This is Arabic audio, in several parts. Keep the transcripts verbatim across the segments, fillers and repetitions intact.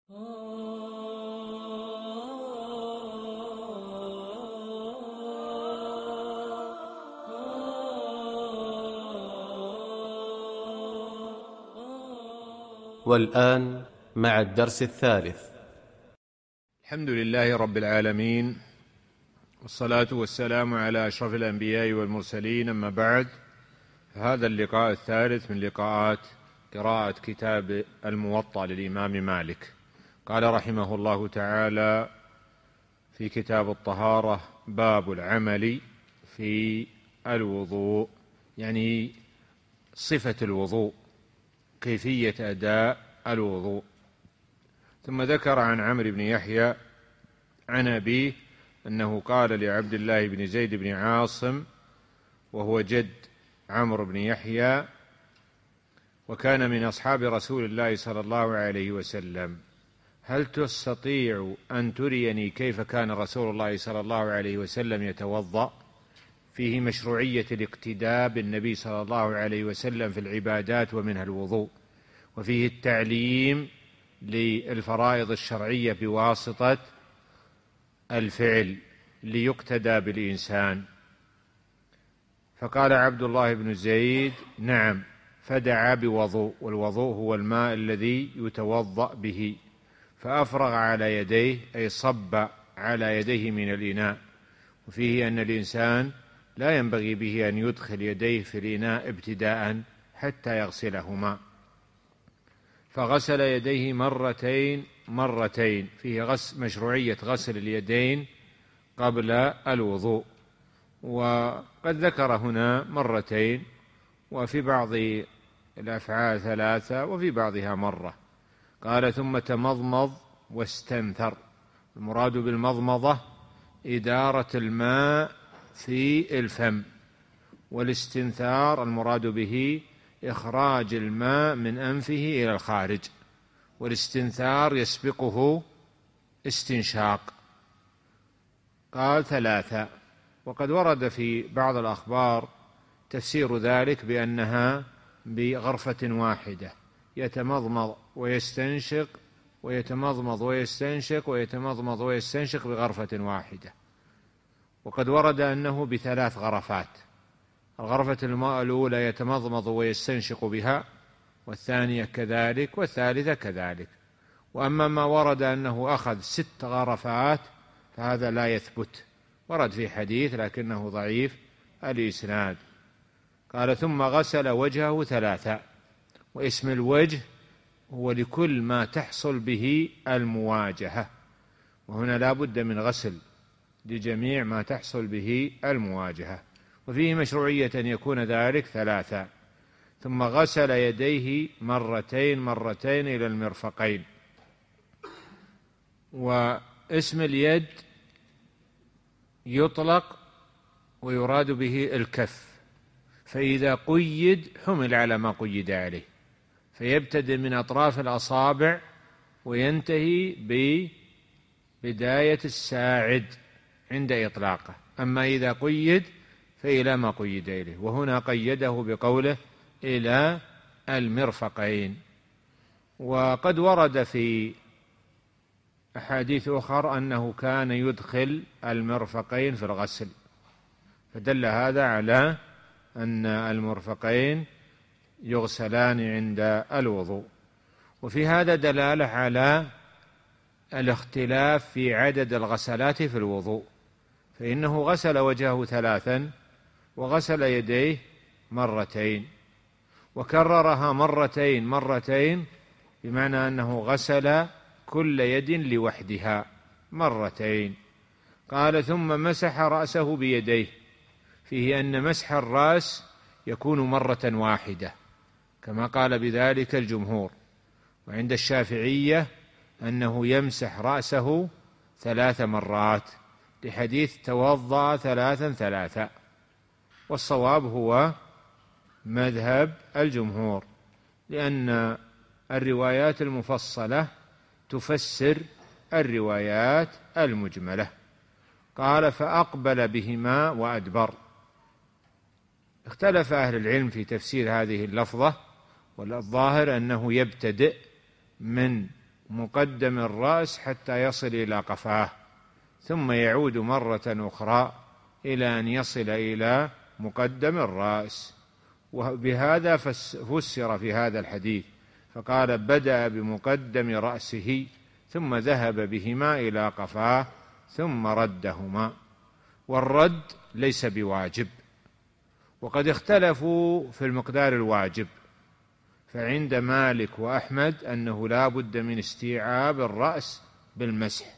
والآن مع الدرس الثالث. الحمد لله رب العالمين، والصلاة والسلام على أشرف الأنبياء والمرسلين، أما بعد، هذا اللقاء الثالث من لقاءات قراءة كتاب الموطأ للإمام مالك. قال رحمه الله تعالى في كتاب الطهارة: باب العمل في الوضوء، يعني صفة الوضوء، كيفية أداء الوضوء. ثم ذكر عن عمرو بن يحيى عن أبيه أنه قال لعبد الله بن زيد بن عاصم، وهو جد عمرو بن يحيى وكان من أصحاب رسول الله صلى الله عليه وسلم: هل تستطيع أن تريني كيف كان رسول الله صلى الله عليه وسلم يتوضأ؟ فيه مشروعية الاقتداء بالنبي صلى الله عليه وسلم في العبادات ومنها الوضوء، وفيه التعليم للفرائض الشرعية بواسطة الفعل ليقتدى بالإنسان. فقال عبد الله بن زيد: نعم. فدعا بوضوء، والوضوء هو الماء الذي يتوضأ به، فأفرغ على يديه، أي صب على يديه من الإناء. وفيه أن الإنسان لا ينبغي به أن يدخل يديه في الإناء ابتداء حتى يغسلهما، فغسل يديه مرتين مرتين. فيه غسل مشروعية غسل اليدين قبل الوضوء، وقد ذكر هنا مرتين، وفي بعض الأفعال ثلاثة، وفي بعضها مرة. قال: ثم تمضمض واستنثر. المراد بالمضمضة إدارة الماء في الفم، والاستنثار المراد به إخراج الماء من أنفه إلى الخارج، والاستنثار يسبقه استنشاق. قال: ثلاثة. وقد ورد في بعض الأخبار تفسير ذلك بأنها بغرفة واحدة، يتمضمض ويستنشق ويتمضمض ويستنشق ويتمضمض ويستنشق بغرفة واحدة. وقد ورد أنه بثلاث غرفات: الغرفة الأولى يتمضمض ويستنشق بها، والثانية كذلك، والثالثة كذلك. وأما ما ورد أنه أخذ ست غرفات فهذا لا يثبت، ورد في حديث لكنه ضعيف الإسناد. قال: ثم غسل وجهه ثلاثة. واسم الوجه هو لكل ما تحصل به المواجهة، وهنا لا بد من غسل لجميع ما تحصل به المواجهة، وفيه مشروعية أن يكون ذلك ثلاثة. ثم غسل يديه مرتين مرتين إلى المرفقين. واسم اليد يطلق ويراد به الكف، فإذا قيد حمل على ما قيد عليه، فيبتدئ من أطراف الأصابع وينتهي ببداية الساعد عند إطلاقه. أما إذا قيد فإلى ما قيد إليه، وهنا قيده بقوله إلى المرفقين. وقد ورد في أحاديث أخرى أنه كان يدخل المرفقين في الغسل، فدل هذا على أن المرفقين يغسلان عند الوضوء. وفي هذا دلالة على الاختلاف في عدد الغسلات في الوضوء، فإنه غسل وجهه ثلاثا، وغسل يديه مرتين، وكررها مرتين مرتين، بمعنى أنه غسل كل يد لوحدها مرتين. قال: ثم مسح رأسه بيديه. فيه أن مسح الرأس يكون مرة واحدة كما قال بذلك الجمهور، وعند الشافعية أنه يمسح رأسه ثلاث مرات لحديث توضأ ثلاثا ثلاثا، والصواب هو مذهب الجمهور، لأن الروايات المفصلة تفسر الروايات المجملة. قال: فأقبل بهما وأدبر. اختلف أهل العلم في تفسير هذه اللفظة، والظاهر أنه يبتدئ من مقدم الرأس حتى يصل إلى قفاه، ثم يعود مرة أخرى إلى أن يصل إلى مقدم الرأس. وبهذا فسر في هذا الحديث، فقال بدأ بمقدم رأسه ثم ذهب بهما إلى قفاه ثم ردهما. والرد ليس بواجب، وقد اختلفوا في المقدار الواجب، فعند مالك وأحمد أنه لا بد من استيعاب الرأس بالمسح،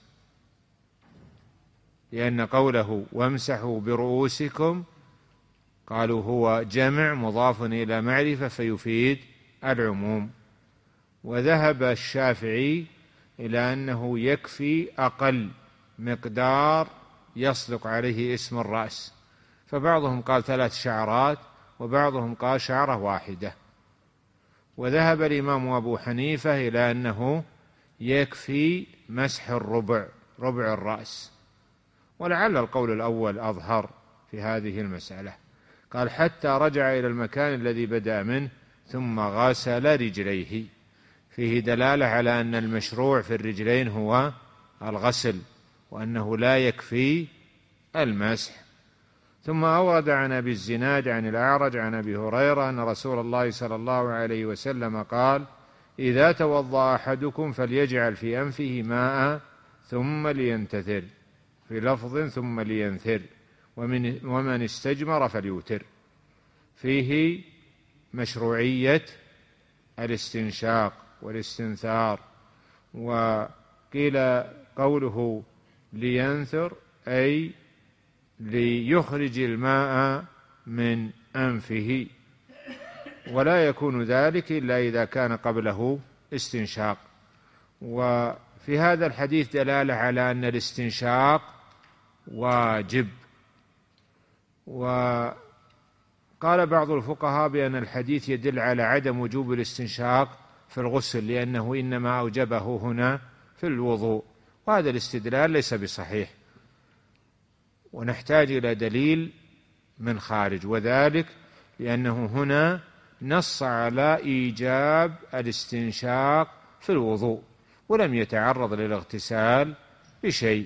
لأن قوله وامسحوا برؤوسكم قالوا هو جمع مضاف إلى معرفة فيفيد العموم. وذهب الشافعي إلى أنه يكفي أقل مقدار يصدق عليه اسم الرأس، فبعضهم قال ثلاث شعرات وبعضهم قال شعرة واحدة. وذهب الإمام أبو حنيفة إلى أنه يكفي مسح الربع، ربع الرأس، ولعل القول الأول أظهر في هذه المسألة. قال حتى رجع إلى المكان الذي بدأ منه ثم غسل رجليه، فيه دلالة على أن المشروع في الرجلين هو الغسل، وأنه لا يكفي المسح. ثم أورد عن أبي الزناد عن الأعرج عن أبي هريرة أن رسول الله صلى الله عليه وسلم قال إذا توضأ أحدكم فليجعل في أنفه ماء ثم لينتثر، في لفظ ثم لينثر، ومن ومن استجمر فليوتر. فيه مشروعية الاستنشاق والاستنثار. وقيل قوله لينثر أي ليخرج الماء من أنفه، ولا يكون ذلك إلا إذا كان قبله استنشاق. وفي هذا الحديث دلالة على أن الاستنشاق واجب. وقال بعض الفقهاء بأن الحديث يدل على عدم وجوب الاستنشاق في الغسل، لأنه إنما أوجبه هنا في الوضوء، وهذا الاستدلال ليس بصحيح، ونحتاج إلى دليل من خارج، وذلك لأنه هنا نص على إيجاب الاستنشاق في الوضوء ولم يتعرض للاغتسال بشيء.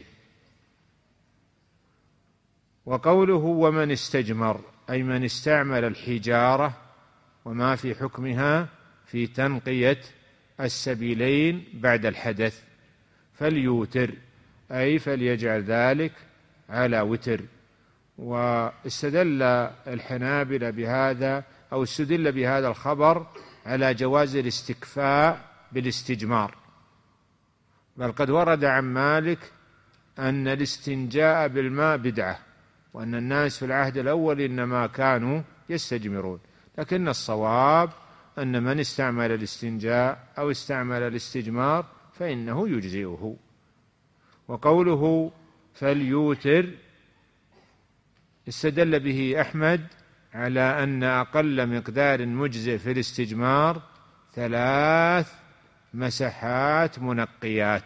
وقوله ومن استجمر أي من استعمل الحجارة وما في حكمها في تنقية السبيلين بعد الحدث فليوتر أي فليجعل ذلك على وتر. واستدل الحنابلة بهذا أو استدل بهذا الخبر على جواز الاستكفاء بالاستجمار، بل قد ورد عن مالك أن الاستنجاء بالماء بدعة، وأن الناس في العهد الأول إنما كانوا يستجمرون، لكن الصواب أن من استعمل الاستنجاء أو استعمل الاستجمار فإنه يجزئه. وقوله فليوتر استدل به أحمد على أن أقل مقدار مجزئ في الاستجمار ثلاث مسحات منقيات،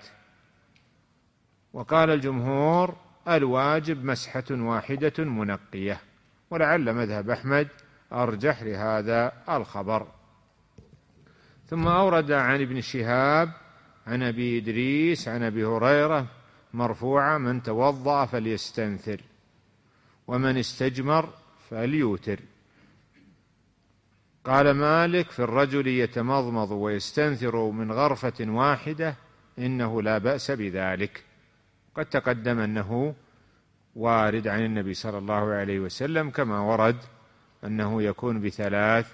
وقال الجمهور الواجب مسحة واحدة منقية، ولعل مذهب أحمد أرجح لهذا الخبر. ثم أورد عن ابن شهاب عن أبي إدريس عن أبي هريرة مرفوعا من توضأ فليستنثر ومن استجمر فليوتر. قال مالك في الرجل يتمضمض ويستنثر من غرفة واحدة إنه لا بأس بذلك، قد تقدم أنه وارد عن النبي صلى الله عليه وسلم، كما ورد أنه يكون بثلاث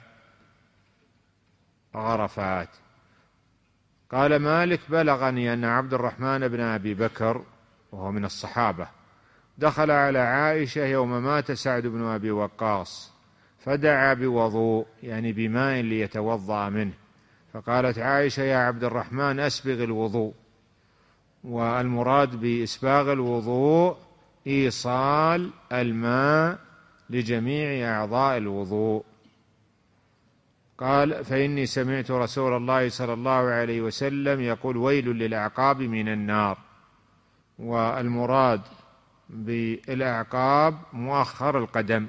غرفات. قال مالك بلغني أن عبد الرحمن بن أبي بكر وهو من الصحابة دخل على عائشة يوم مات سعد بن أبي وقاص فدعا بوضوء يعني بماء ليتوضأ منه، فقالت عائشة يا عبد الرحمن أسبغ الوضوء، والمراد بإسباغ الوضوء إيصال الماء لجميع أعضاء الوضوء. قال فإني سمعت رسول الله صلى الله عليه وسلم يقول ويل للأعقاب من النار، والمراد بالأعقاب مؤخر القدم،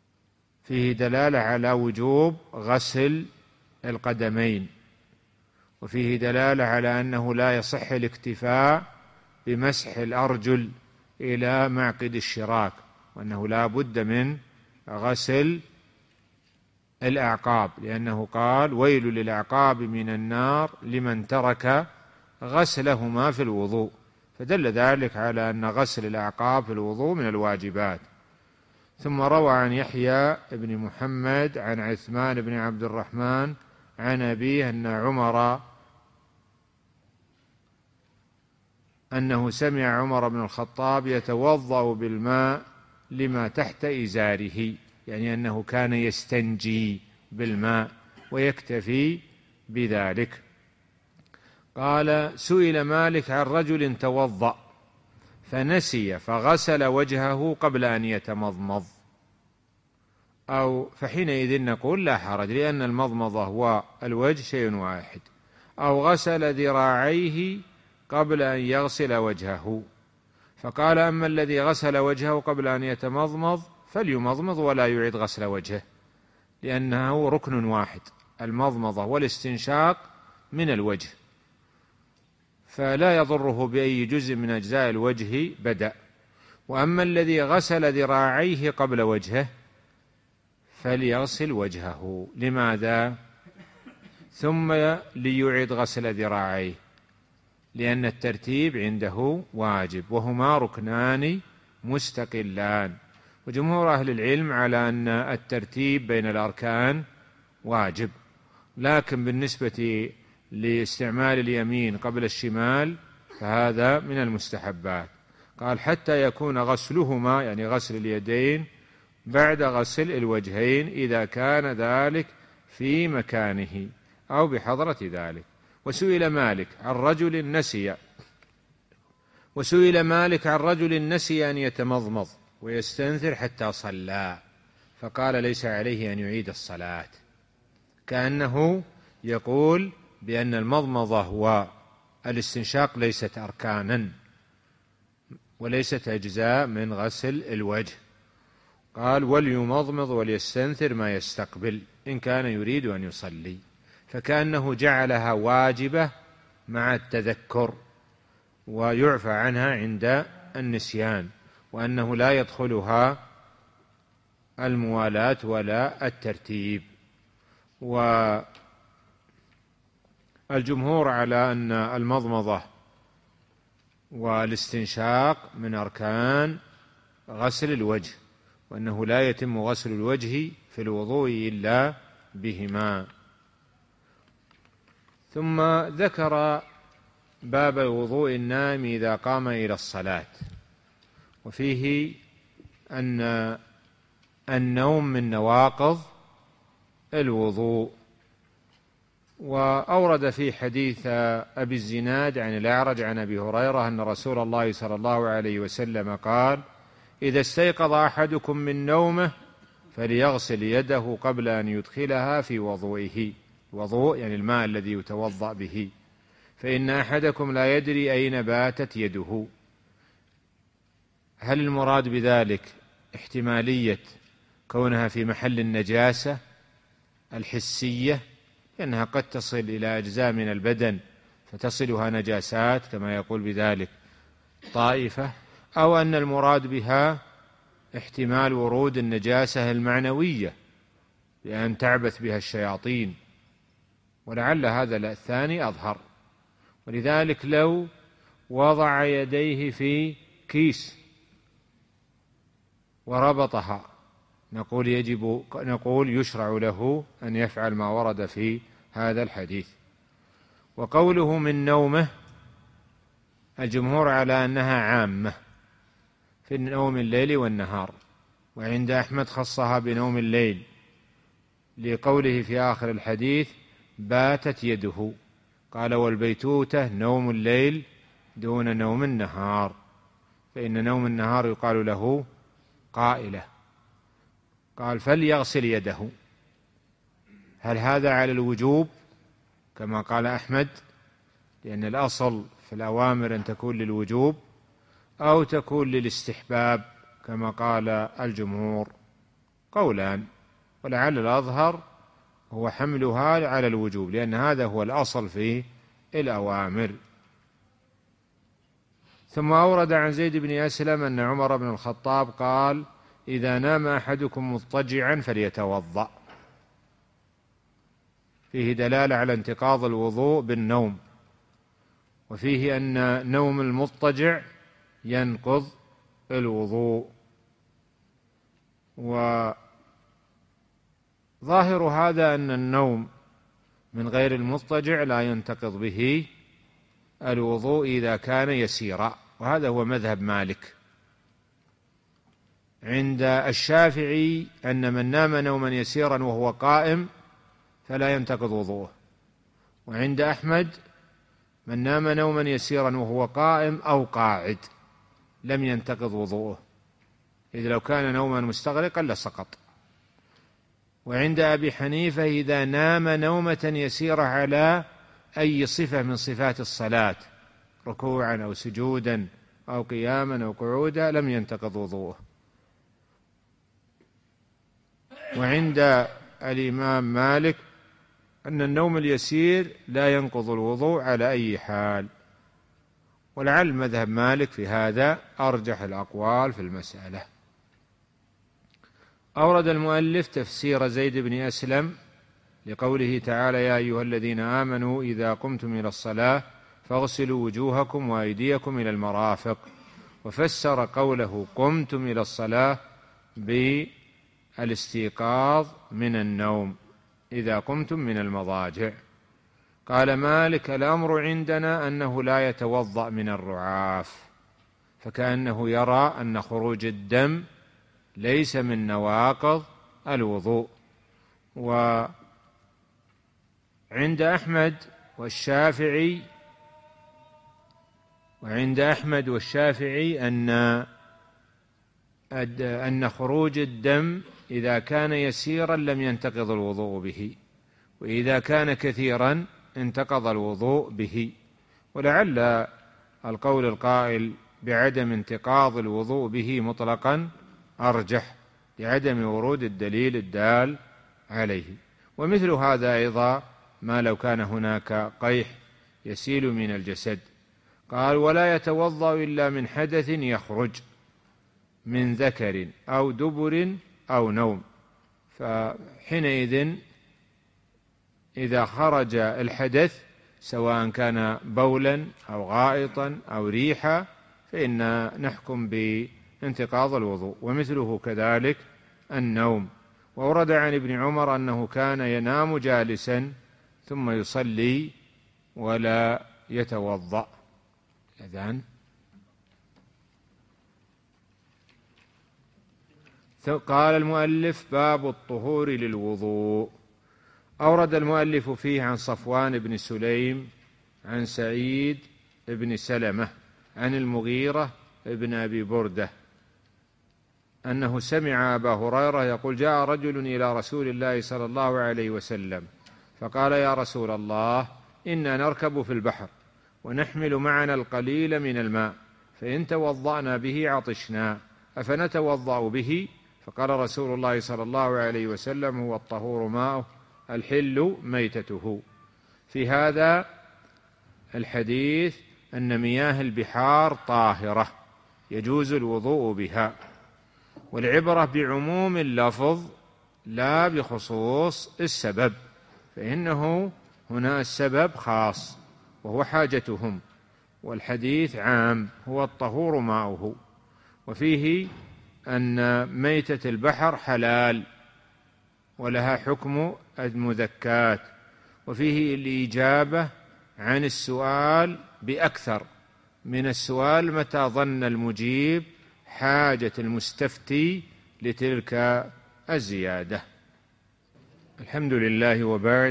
فيه دلالة على وجوب غسل القدمين. وفيه دلالة على أنه لا يصح الاكتفاء بمسح الأرجل إلى معقد الشراك، وأنه لا بد من غسل الأعقاب، لأنه قال: ويل للأعقاب من النار لمن ترك غسلهما في الوضوء، فدل ذلك على أن غسل الأعقاب في الوضوء من الواجبات. ثم روى عن يحيى بن محمد عن عثمان بن عبد الرحمن عن أبيه أن عمر أنه سمع عمر بن الخطاب يتوضأ بالماء لما تحت إزاره، يعني أنه كان يستنجي بالماء ويكتفي بذلك. قال: سئل مالك عن رجل توضأ فنسي فغسل وجهه قبل أن يتمضمض، أو فحينئذ نقول لا حرج، لأن المضمضة والوجه شيء واحد. أو غسل ذراعيه قبل أن يغسل وجهه، فقال: أما الذي غسل وجهه قبل أن يتمضمض فليمضمض ولا يعيد غسل وجهه، لأنه ركن واحد، المضمضة والاستنشاق من الوجه، فلا يضره بأي جزء من أجزاء الوجه بدأ. وأما الذي غسل ذراعيه قبل وجهه فليغسل وجهه. لماذا؟ ثم ليعيد غسل ذراعيه، لأن الترتيب عنده واجب، وهما ركنان مستقلان. وجمهور أهل العلم على أن الترتيب بين الأركان واجب، لكن بالنسبة لاستعمال اليمين قبل الشمال فهذا من المستحبات. قال: حتى يكون غسلهما، يعني غسل اليدين، بعد غسل الوجهين إذا كان ذلك في مكانه أو بحضرة ذلك. وسئل مالك عن رجل نسي وسئل مالك عن رجل نسي أن يتمضمض ويستنثر حتى صلى، فقال: ليس عليه أن يعيد الصلاة، كأنه يقول بأن المضمضة والاستنشاق ليست أركانا وليست أجزاء من غسل الوجه. قال: وليمضمض وليستنثر ما يستقبل إن كان يريد أن يصلي، فكأنه جعلها واجبة مع التذكر ويعفى عنها عند النسيان، وأنه لا يدخلها الموالاة ولا الترتيب. والجمهور على أن المضمضة والاستنشاق من أركان غسل الوجه، وأنه لا يتم غسل الوجه في الوضوء إلا بهما. ثم ذكر باب الوضوء النائم إذا قام إلى الصلاة، وفيه أن النوم من نواقض الوضوء. وأورد في حديث أبي الزناد عن الأعرج عن أبي هريرة أن رسول الله صلى الله عليه وسلم قال: إذا استيقظ أحدكم من نومه فليغسل يده قبل أن يدخلها في وضوئه، وضوء يعني الماء الذي يتوضأ به، فإن أحدكم لا يدري أين باتت يده. هل المراد بذلك احتمالية كونها في محل النجاسة الحسية، لأنها قد تصل إلى أجزاء من البدن فتصلها نجاسات كما يقول بذلك طائفة، أو أن المراد بها احتمال ورود النجاسة المعنوية لأن تعبث بها الشياطين، ولعل هذا الثاني أظهر. ولذلك لو وضع يديه في كيس وربطها نقول يجب نقول يشرع له أن يفعل ما ورد في هذا الحديث. وقوله من نومه الجمهور على أنها عامة في نوم الليل والنهار، وعند أحمد خصها بنوم الليل لقوله في آخر الحديث: باتت يده. قال: والبيتوتة نوم الليل دون نوم النهار، فإن نوم النهار يقال له قائلة. قال: فليغسل يده. هل هذا على الوجوب كما قال أحمد، لأن الأصل في الأوامر أن تكون للوجوب، أو تكون للاستحباب كما قال الجمهور؟ قولان، ولعل الأظهر هو حملها على الوجوب، لأن هذا هو الأصل في الأوامر. ثم أورد عن زيد بن أسلم أن عمر بن الخطاب قال: إذا نام أحدكم مضطجعا فليتوضأ. فيه دلالة على انتقاض الوضوء بالنوم، وفيه أن نوم المضطجع ينقض الوضوء. وظاهر هذا أن النوم من غير المضطجع لا ينتقض به الوضوء إذا كان يسيرا، وهذا هو مذهب مالك. عند الشافعي أن من نام نوما يسيرا وهو قائم فلا ينتقض وضوءه، وعند أحمد من نام نوما يسيرا وهو قائم أو قاعد لم ينتقض وضوءه، إذ لو كان نوما مستغرقا لسقط. وعند أبي حنيفة إذا نام نومة يسيرة على أي صفة من صفات الصلاة، ركوعا أو سجودا أو قياما أو قعودا، لم ينتقض وضوءه. وعند الإمام مالك أن النوم اليسير لا ينقض الوضوء على أي حال، ولعل مذهب مالك في هذا أرجح الأقوال في المسألة. أورد المؤلف تفسير زيد بن أسلم لقوله تعالى: يا أيها الذين آمنوا إذا قمتم إلى الصلاة فاغسلوا وجوهكم وأيديكم إلى المرافق، وفسر قوله قمتم إلى الصلاة بالاستيقاظ من النوم إذا قمتم من المضاجع. قال مالك: الأمر عندنا أنه لا يتوضأ من الرعاف، فكأنه يرى أن خروج الدم ليس من نواقض الوضوء. وعند أحمد والشافعي وعند أحمد والشافعي أن أن خروج الدم إذا كان يسيرا لم ينتقض الوضوء به، وإذا كان كثيرا انتقض الوضوء به. ولعل القول القائل بعدم انتقاض الوضوء به مطلقا أرجح لعدم ورود الدليل الدال عليه. ومثل هذا أيضا ما لو كان هناك قيح يسيل من الجسد. قال: ولا يتوضأ إلا من حدث يخرج من ذكر أو دبر أو نوم. فحينئذ إذا خرج الحدث سواء كان بولا أو غائطا أو ريحا فإن نحكم بانتقاض الوضوء، ومثله كذلك النوم. وورد عن ابن عمر أنه كان ينام جالسا ثم يصلي ولا يتوضأ. إذن قال المؤلف: باب الطهور للوضوء. أورد المؤلف فيه عن صفوان بن سليم عن سعيد بن سلمة عن المغيرة بن أبي بردة أنه سمع أبا هريرة يقول: جاء رجل إلى رسول الله صلى الله عليه وسلم فقال: يا رسول الله، إنا نركب في البحر ونحمل معنا القليل من الماء، فإن توضأنا به عطشنا، أفنتوضأ به؟ فقال رسول الله صلى الله عليه وسلم: هو الطهور ماؤه الحل ميتته. في هذا الحديث أن مياه البحار طاهرة يجوز الوضوء بها، والعبرة بعموم اللفظ لا بخصوص السبب، فإنه هنا السبب خاص وهو حاجتهم، والحديث عام هو الطهور ماؤه. وفيه أن ميتة البحر حلال ولها حكم المذكات. وفيه الإجابة عن السؤال بأكثر من السؤال متى ظن المجيب حاجة المستفتي لتلك الزيادة. الحمد لله. وبعد،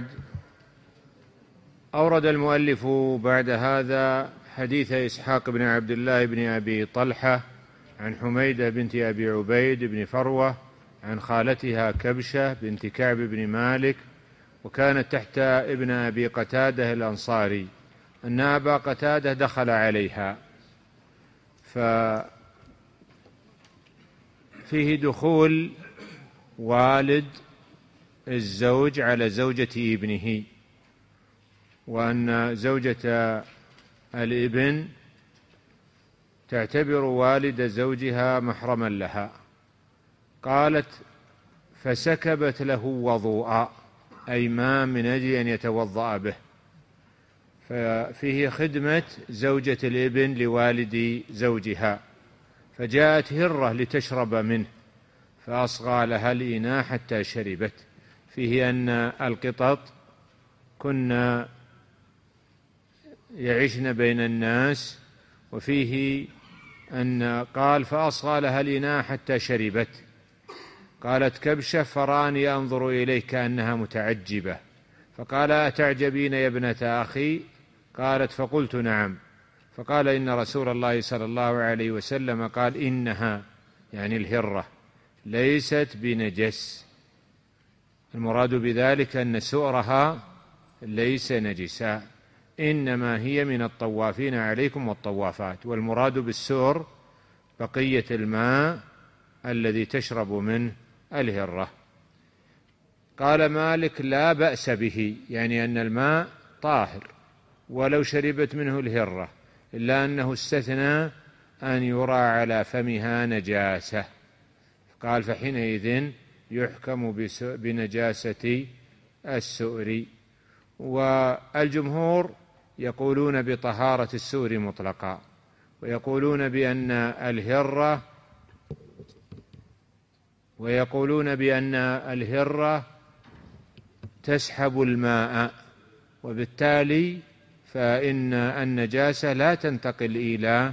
أورد المؤلف بعد هذا حديث إسحاق بن عبد الله بن أبي طلحة عن حميدة بنت أبي عبيد بن فروة عن خالتها كبشة بنت كعب بن مالك، وكانت تحت ابن أبي قتادة الأنصاري، أن أبا قتادة دخل عليها. ففيه دخول والد الزوج على زوجة ابنه، وأن زوجة الابن تعتبر والد زوجها محرما لها. قالت: فسكبت له وضوءا، أي ماء من أجل أن يتوضأ به، ففيه خدمة زوجة الابن لوالد زوجها، فجاءت هرة لتشرب منه فأصغى لها الإناء حتى شربت. فيه أن القطط كنا يعيشن بين الناس، وفيه أن قال: فأصغى لها الإناء حتى شربت. قالت كبشة: فراني أنظر إليك كأنها متعجبة، فقال: أتعجبين يا ابنة أخي؟ قالت: فقلت نعم. فقال: إن رسول الله صلى الله عليه وسلم قال: إنها، يعني الهرة، ليست بنجس. المراد بذلك أن سؤرها ليس نجسا، إنما هي من الطوافين عليكم والطوافات، والمراد بالسؤر بقية الماء الذي تشرب منه الهرة. قال مالك: لا بأس به، يعني أن الماء طاهر ولو شربت منه الهرة، إلا أنه استثنى أن يرى على فمها نجاسة، قال: فحينئذ يحكم بنجاسة السؤر. والجمهور يقولون بطهارة السؤر مطلقا، ويقولون بأن الهرة ويقولون بأن الهرة تسحب الماء، وبالتالي فإن النجاسة لا تنتقل إلى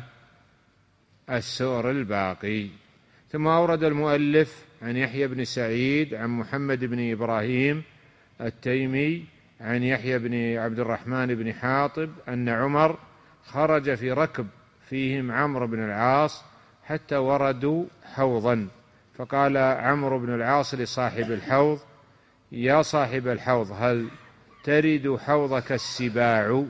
السؤر الباقي. ثم أورد المؤلف عن يحيى بن سعيد عن محمد بن إبراهيم التيمي عن يحيى بن عبد الرحمن بن حاطب أن عمر خرج في ركب فيهم عمرو بن العاص حتى وردوا حوضا، فقال عمرو بن العاص لصاحب الحوض: يا صاحب الحوض، هل ترد حوضك السباع؟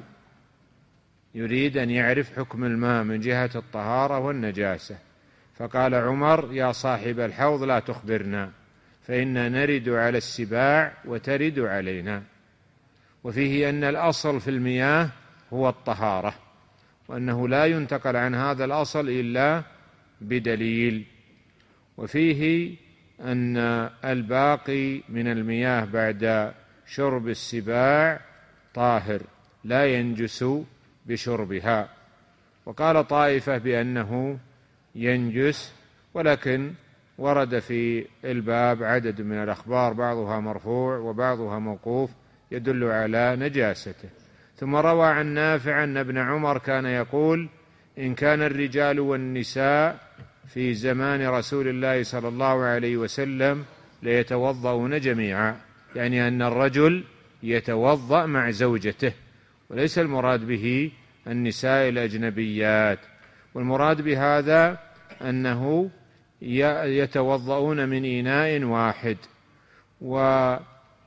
يريد أن يعرف حكم الماء من جهة الطهارة والنجاسة. فقال عمر: يا صاحب الحوض لا تخبرنا، فإنا نرد على السباع وترد علينا. وفيه أن الأصل في المياه هو الطهارة، وأنه لا ينتقل عن هذا الأصل إلا بدليل. وفيه أن الباقي من المياه بعد شرب السباع طاهر لا ينجس بشربها. وقال طائفة بأنه ينجس، ولكن ورد في الباب عدد من الأخبار بعضها مرفوع وبعضها موقوف يدل على نجاسته. ثم روى عن نافع أن ابن عمر كان يقول: إن كان الرجال والنساء في زمان رسول الله صلى الله عليه وسلم ليتوضؤون جميعا، يعني أن الرجل يتوضأ مع زوجته، وليس المراد به النساء الأجنبيات، والمراد بهذا أنه يتوضؤون من إناء واحد. وهذا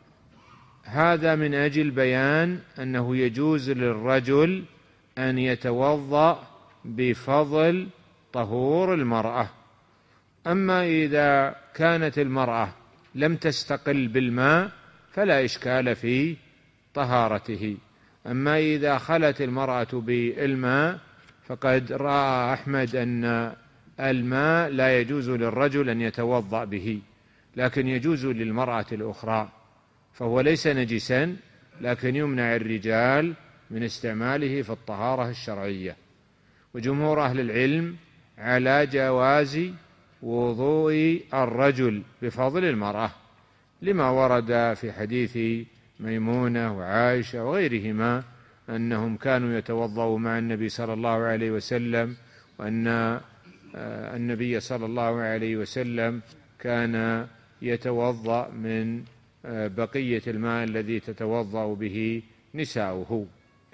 من أجل بيان أنه يجوز للرجل أن يتوضأ بفضل طهور المرأة. أما إذا كانت المرأة لم تستقل بالماء فلا إشكال في طهارته. أما إذا خلت المرأة بالماء فقد رأى أحمد أن الماء لا يجوز للرجل أن يتوضأ به، لكن يجوز للمرأة الأخرى، فهو ليس نجسا، لكن يمنع الرجال من استعماله في الطهارة الشرعية. وجمهور أهل العلم على جواز وضوء الرجل بفضل المرأة، لما ورد في حديث ميمونة وعائشة وغيرهما أنهم كانوا يتوضأوا مع النبي صلى الله عليه وسلم، وأن النبي صلى الله عليه وسلم كان يتوضأ من بقية الماء الذي تتوضأ به نساؤه.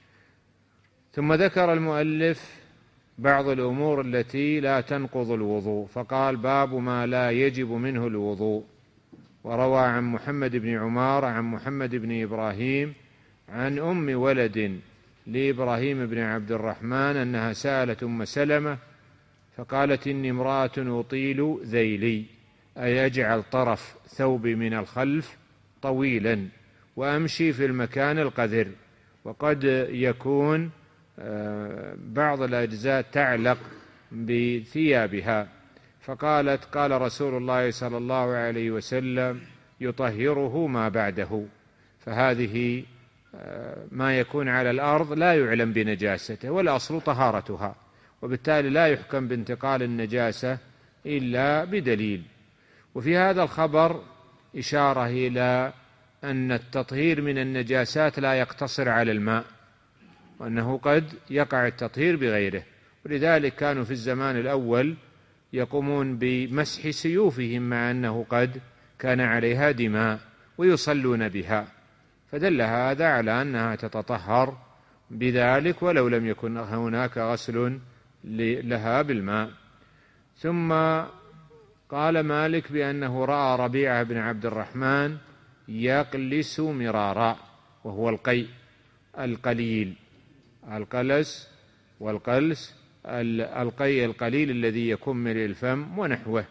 ثم ذكر المؤلف بعض الأمور التي لا تنقض الوضوء، فقال: باب ما لا يجب منه الوضوء. وروى عن محمد بن عمار عن محمد بن إبراهيم عن أم ولد لإبراهيم بن عبد الرحمن أنها سألت أم سلمة فقالت: إني امرأة أطيل ذيلي، أي أجعل طرف ثوبي من الخلف طويلا وأمشي في المكان القذر. وقد يكون بعض الأجزاء تعلق بثيابها، فقالت: قال رسول الله صلى الله عليه وسلم: يطهره ما بعده. فهذه ما يكون على الأرض لا يعلم بنجاسته، والأصل طهارتها، وبالتالي لا يحكم بانتقال النجاسة إلا بدليل. وفي هذا الخبر إشارة إلى أن التطهير من النجاسات لا يقتصر على الماء، وأنه قد يقع التطهير بغيره. ولذلك كانوا في الزمان الأول يقومون بمسح سيوفهم مع أنه قد كان عليها دماء ويصلون بها، فدل هذا على أنها تتطهر بذلك ولو لم يكن هناك غسل لها بالماء. ثم قال مالك بأنه رأى ربيعة بن عبد الرحمن يقلس مرارا، وهو القيء القليل، القلس والقلس القيء القليل الذي يكون من الفم ونحوه.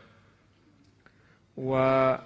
وقال: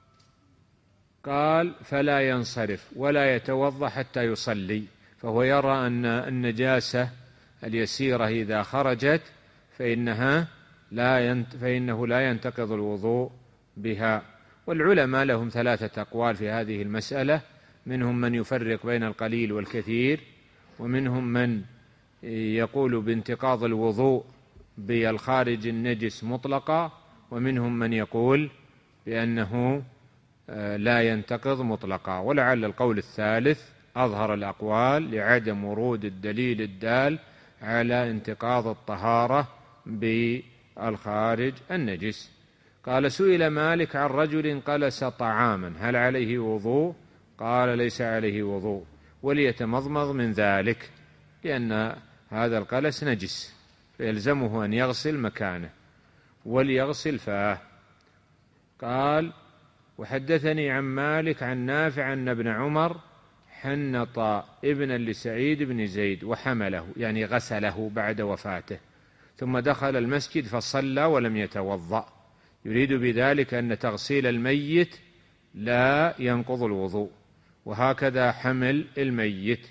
فلا ينصرف ولا يتوضأ حتى يصلي، فهو يرى أن النجاسة اليسيرة إذا خرجت فإنها لا ينت فإنه لا ينتقض الوضوء بها. والعلماء لهم ثلاثة أقوال في هذه المسألة، منهم من يفرق بين القليل والكثير، ومنهم من يقول بانتقاض الوضوء بالخارج النجس مطلقا، ومنهم من يقول بأنه لا ينتقض مطلقا. ولعل القول الثالث أظهر الأقوال لعدم ورود الدليل الدال على انتقاض الطهارة بالخارج النجس. قال: سئل مالك عن رجل قلس طعاما هل عليه وضوء؟ قال: ليس عليه وضوء، وليتمضمض من ذلك، لأن هذا القلس نجس فيلزمه أن يغسل مكانه وليغسل فاه. قال: وحدثني عن مالك عن نافع أن ابن عمر حنط ابنا لسعيد بن زيد وحمله، يعني غسله بعد وفاته، ثم دخل المسجد فصلى ولم يتوضأ، يريد بذلك أن تغسيل الميت لا ينقض الوضوء، وهكذا حمل الميت.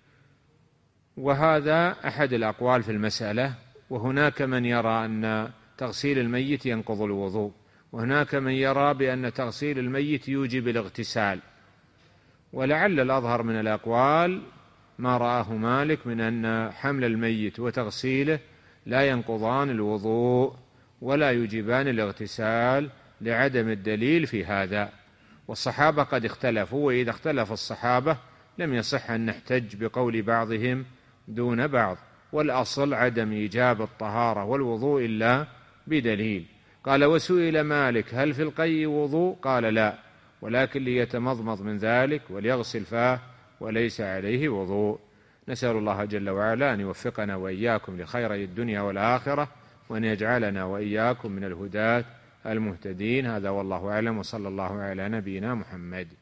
وهذا أحد الأقوال في المسألة. وهناك من يرى أن تغسيل الميت ينقض الوضوء، وهناك من يرى بأن تغسيل الميت يوجب الاغتسال. ولعل الأظهر من الأقوال ما رآه مالك من أن حمل الميت وتغسيله لا ينقضان الوضوء ولا يوجبان الاغتسال لعدم الدليل في هذا. والصحابة قد اختلفوا، وإذا اختلف الصحابة لم يصح أن نحتج بقول بعضهم دون بعض، والأصل عدم إيجاب الطهارة والوضوء إلا بدليل. قال: وسئل مالك هل في القيء وضوء؟ قال: لا، ولكن ليتمضمض من ذلك وليغسل فاه وليس عليه وضوء. نسأل الله جل وعلا أن يوفقنا وإياكم لخيري الدنيا والآخرة، وأن يجعلنا وإياكم من الهداة المهتدين. هذا والله أعلم، وصلى الله على نبينا محمد.